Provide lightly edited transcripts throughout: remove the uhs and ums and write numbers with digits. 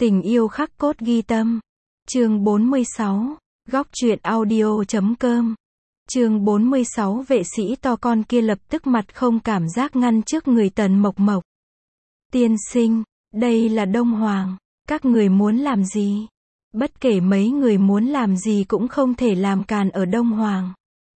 Tình yêu khắc cốt ghi tâm. Chương 46. Góc truyện audio.com. Chương 46. Vệ sĩ to con kia lập tức mặt không cảm giác ngăn trước người Tần Mộc Mộc. Tiên sinh, đây là Đông Hoàng, các người muốn làm gì? Bất kể mấy người muốn làm gì cũng không thể làm càn ở Đông Hoàng.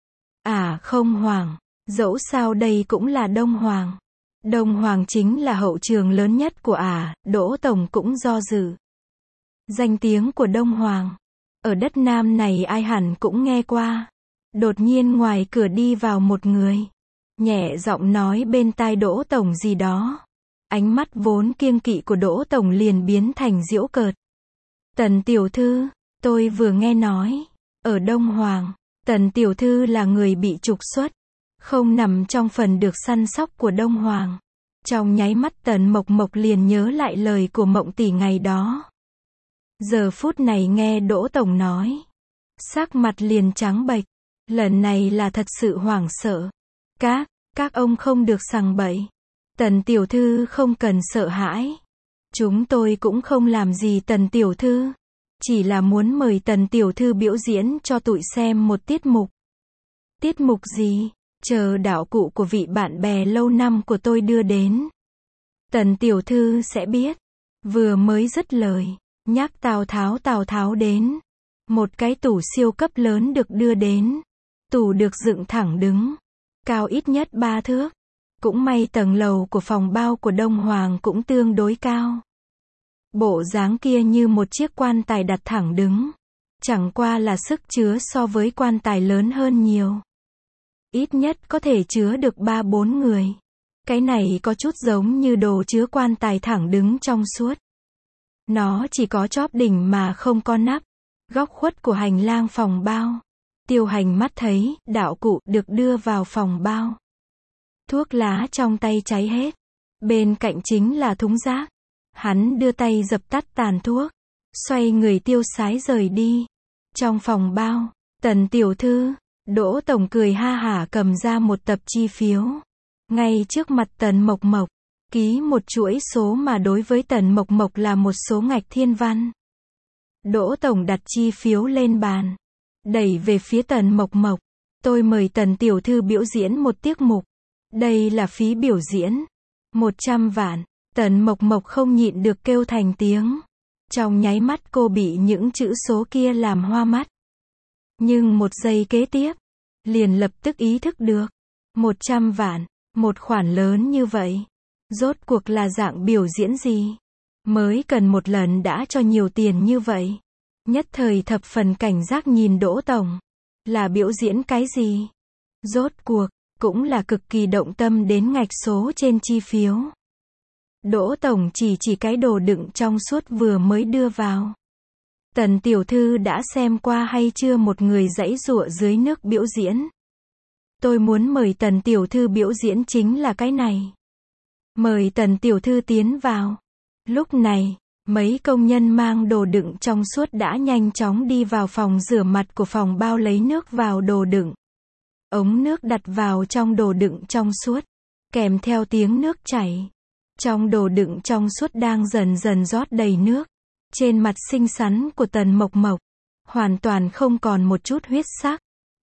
Không Hoàng, dẫu sao đây cũng là Đông Hoàng. Đông Hoàng chính là hậu trường lớn nhất của Đỗ Tổng cũng do dự. Danh tiếng của Đông Hoàng, ở đất Nam này ai hẳn cũng nghe qua. Đột nhiên ngoài cửa đi vào một người, nhẹ giọng nói bên tai Đỗ Tổng gì đó. Ánh mắt vốn kiêng kỵ của Đỗ Tổng liền biến thành giễu cợt. Tần tiểu thư, tôi vừa nghe nói, ở Đông Hoàng, Tần tiểu thư là người bị trục xuất, không nằm trong phần được săn sóc của Đông Hoàng. Trong nháy mắt Tần Mộc Mộc liền nhớ lại lời của Mộng tỷ ngày đó. Giờ phút này nghe Đỗ Tổng nói, sắc mặt liền trắng bệch, lần này là thật sự hoảng sợ. Các ông không được sằng bậy. Tần tiểu thư không cần sợ hãi. Chúng tôi cũng không làm gì Tần tiểu thư, chỉ là muốn mời Tần tiểu thư biểu diễn cho tụi xem một tiết mục. Tiết mục gì? Chờ đạo cụ của vị bạn bè lâu năm của tôi đưa đến, Tần tiểu thư sẽ biết. Vừa mới dứt lời, nhắc Tào Tháo đến. Một cái tủ siêu cấp lớn được đưa đến. Tủ được dựng thẳng đứng, cao ít nhất 3 thước. Cũng may tầng lầu của phòng bao của Đông Hoàng cũng tương đối cao. Bộ dáng kia như một chiếc quan tài đặt thẳng đứng. Chẳng qua là sức chứa so với quan tài lớn hơn nhiều. Ít nhất có thể chứa được 3-4 người. Cái này có chút giống như đồ chứa quan tài thẳng đứng trong suốt. Nó chỉ có chóp đỉnh mà không có nắp. Góc khuất của hành lang phòng bao. Tiêu Hành mắt thấy, đạo cụ được đưa vào phòng bao. Thuốc lá trong tay cháy hết. Bên cạnh chính là thúng rác. Hắn đưa tay dập tắt tàn thuốc. Xoay người tiêu sái rời đi. Trong phòng bao, Tần tiểu thư, Đỗ Tổng cười ha hả cầm ra một tập chi phiếu. Ngay trước mặt Tần Mộc Mộc, ký một chuỗi số mà đối với Tần Mộc Mộc là một số ngạch thiên văn. Đỗ Tổng đặt chi phiếu lên bàn, đẩy về phía Tần Mộc Mộc. Tôi mời Tần tiểu thư biểu diễn một tiết mục. Đây là phí biểu diễn. 100 vạn. Tần Mộc Mộc không nhịn được kêu thành tiếng. Trong nháy mắt cô bị những chữ số kia làm hoa mắt. Nhưng một giây kế tiếp, liền lập tức ý thức được. 100 vạn, một khoản lớn như vậy. Rốt cuộc là dạng biểu diễn gì? Mới cần một lần đã cho nhiều tiền như vậy. Nhất thời thập phần cảnh giác nhìn Đỗ Tổng. Là biểu diễn cái gì? Rốt cuộc, cũng là cực kỳ động tâm đến ngạch số trên chi phiếu. Đỗ Tổng chỉ cái đồ đựng trong suốt vừa mới đưa vào. Tần tiểu thư đã xem qua hay chưa một người giãy giụa dưới nước biểu diễn? Tôi muốn mời Tần tiểu thư biểu diễn chính là cái này. Mời Tần tiểu thư tiến vào. Lúc này, mấy công nhân mang đồ đựng trong suốt đã nhanh chóng đi vào phòng rửa mặt của phòng bao lấy nước vào đồ đựng. Ống nước đặt vào trong đồ đựng trong suốt, kèm theo tiếng nước chảy. Trong đồ đựng trong suốt đang dần dần rót đầy nước. Trên mặt xinh xắn của Tần Mộc Mộc, hoàn toàn không còn một chút huyết sắc.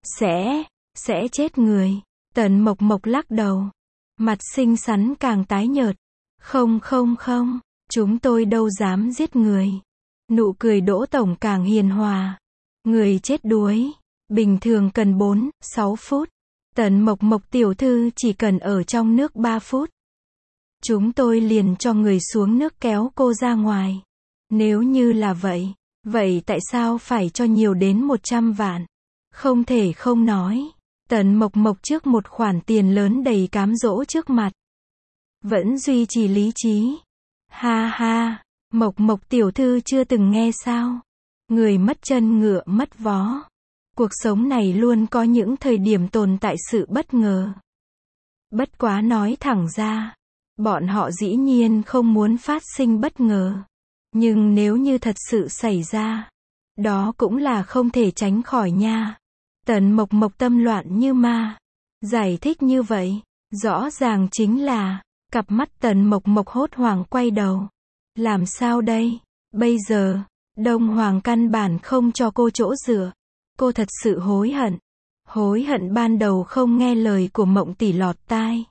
Sẽ chết người. Tần Mộc Mộc lắc đầu. Mặt xinh xắn càng tái nhợt. Không, chúng tôi đâu dám giết người. Nụ cười Đỗ Tổng càng hiền hòa. Người chết đuối, bình thường cần 4-6 phút. Tần Mộc Mộc tiểu thư chỉ cần ở trong nước 3 phút. Chúng tôi liền cho người xuống nước kéo cô ra ngoài. Nếu như là vậy tại sao phải cho nhiều đến 100 vạn? Không thể không nói. Tần Mộc Mộc trước một khoản tiền lớn đầy cám dỗ trước mặt, vẫn duy trì lý trí. Ha, Mộc Mộc tiểu thư chưa từng nghe sao? Người mất chân ngựa mất vó. Cuộc sống này luôn có những thời điểm tồn tại sự bất ngờ. Bất quá nói thẳng ra, bọn họ dĩ nhiên không muốn phát sinh bất ngờ. Nhưng nếu như thật sự xảy ra, đó cũng là không thể tránh khỏi nha. Tần Mộc Mộc tâm loạn như ma. Giải thích như vậy, rõ ràng chính là, cặp mắt Tần Mộc Mộc hốt hoảng quay đầu. Làm sao đây? Bây giờ, Đông Hoàng căn bản không cho cô chỗ dựa. Cô thật sự hối hận. Hối hận ban đầu không nghe lời của Mộng tỷ lọt tai.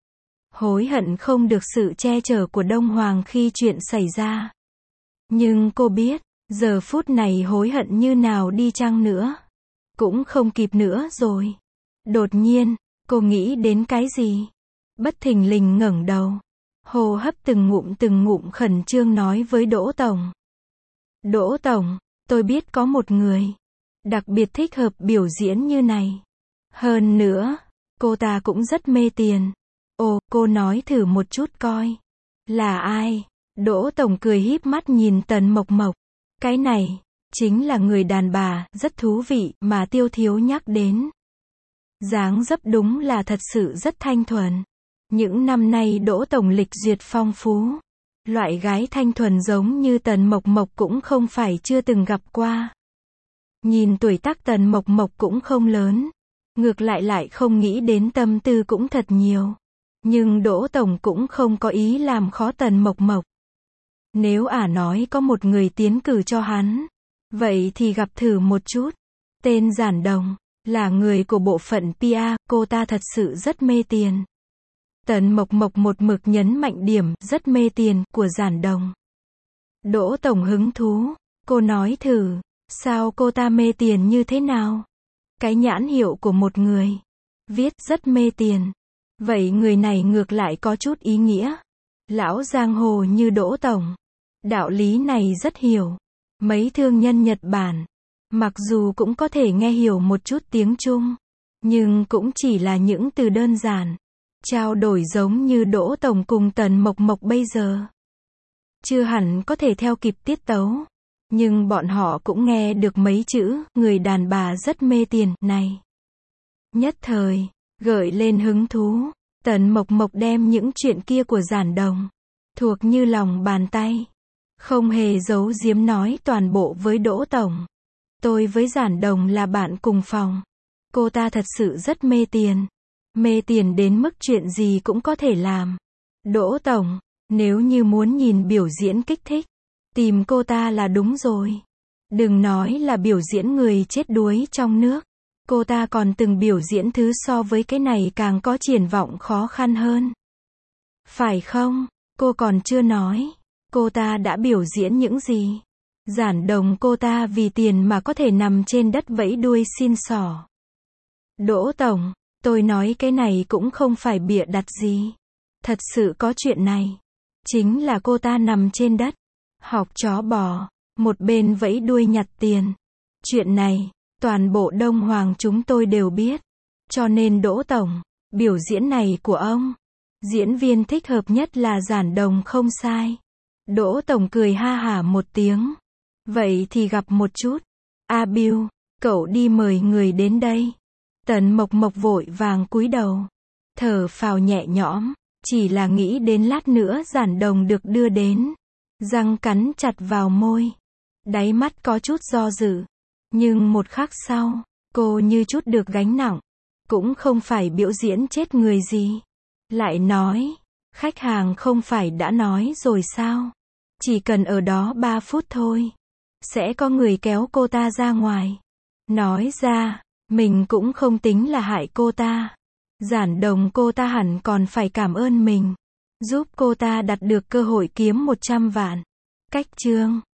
Hối hận không được sự che chở của Đông Hoàng khi chuyện xảy ra. Nhưng cô biết, giờ phút này hối hận như nào đi chăng nữa, cũng không kịp nữa rồi. Đột nhiên, cô nghĩ đến cái gì? Bất thình lình ngẩng đầu. Hô hấp từng ngụm khẩn trương nói với Đỗ Tổng. Đỗ Tổng, tôi biết có một người đặc biệt thích hợp biểu diễn như này. Hơn nữa, cô ta cũng rất mê tiền. Ồ, cô nói thử một chút coi. Là ai? Đỗ Tổng cười híp mắt nhìn Tần Mộc Mộc. Cái này, chính là người đàn bà, rất thú vị, mà Tiêu Thiếu nhắc đến. Dáng dấp đúng là thật sự rất thanh thuần. Những năm nay Đỗ Tổng lịch duyệt phong phú. Loại gái thanh thuần giống như Tần Mộc Mộc cũng không phải chưa từng gặp qua. Nhìn tuổi tác Tần Mộc Mộc cũng không lớn. Ngược lại không nghĩ đến tâm tư cũng thật nhiều. Nhưng Đỗ Tổng cũng không có ý làm khó Tần Mộc Mộc. Nếu nói có một người tiến cử cho hắn, vậy thì gặp thử một chút. Tên Giản Đồng, là người của bộ phận PR, cô ta thật sự rất mê tiền. Tần Mộc Mộc một mực nhấn mạnh điểm, rất mê tiền, của Giản Đồng. Đỗ Tổng hứng thú, cô nói thử, sao cô ta mê tiền như thế nào? Cái nhãn hiệu của một người, viết rất mê tiền. Vậy người này ngược lại có chút ý nghĩa. Lão giang hồ như Đỗ Tổng, đạo lý này rất hiểu. Mấy thương nhân Nhật Bản, mặc dù cũng có thể nghe hiểu một chút tiếng Trung, nhưng cũng chỉ là những từ đơn giản. Trao đổi giống như Đỗ Tổng cùng Tần Mộc Mộc bây giờ. Chưa hẳn có thể theo kịp tiết tấu. Nhưng bọn họ cũng nghe được mấy chữ, người đàn bà rất mê tiền, này. Nhất thời, gợi lên hứng thú. Tần Mộc Mộc đem những chuyện kia của Giản Đồng thuộc như lòng bàn tay. Không hề giấu giếm nói toàn bộ với Đỗ Tổng. Tôi với Giản Đồng là bạn cùng phòng. Cô ta thật sự rất mê tiền. Mê tiền đến mức chuyện gì cũng có thể làm. Đỗ Tổng, nếu như muốn nhìn biểu diễn kích thích, tìm cô ta là đúng rồi. Đừng nói là biểu diễn người chết đuối trong nước. Cô ta còn từng biểu diễn thứ so với cái này càng có triển vọng khó khăn hơn. Phải không? Cô còn chưa nói. Cô ta đã biểu diễn những gì? Giản Đồng cô ta vì tiền mà có thể nằm trên đất vẫy đuôi xin xỏ. Đỗ Tổng, tôi nói cái này cũng không phải bịa đặt gì. Thật sự có chuyện này. Chính là cô ta nằm trên đất, học chó bò, một bên vẫy đuôi nhặt tiền. Chuyện này, toàn bộ Đông Hoàng chúng tôi đều biết. Cho nên Đỗ Tổng, biểu diễn này của ông, diễn viên thích hợp nhất là Giản Đồng không sai. Đỗ Tổng cười ha hả một tiếng. Vậy thì gặp một chút. A Bill, cậu đi mời người đến đây. Tần Mộc Mộc vội vàng cúi đầu. Thở phào nhẹ nhõm. Chỉ là nghĩ đến lát nữa Giản Đồng được đưa đến. Răng cắn chặt vào môi. Đáy mắt có chút do dự. Nhưng một khắc sau, cô như chút được gánh nặng. Cũng không phải biểu diễn chết người gì. Lại nói, khách hàng không phải đã nói rồi sao? Chỉ cần ở đó 3 phút thôi. Sẽ có người kéo cô ta ra ngoài. Nói ra, mình cũng không tính là hại cô ta. Giản Đồng cô ta hẳn còn phải cảm ơn mình. Giúp cô ta đạt được cơ hội kiếm 100 vạn. Cách chương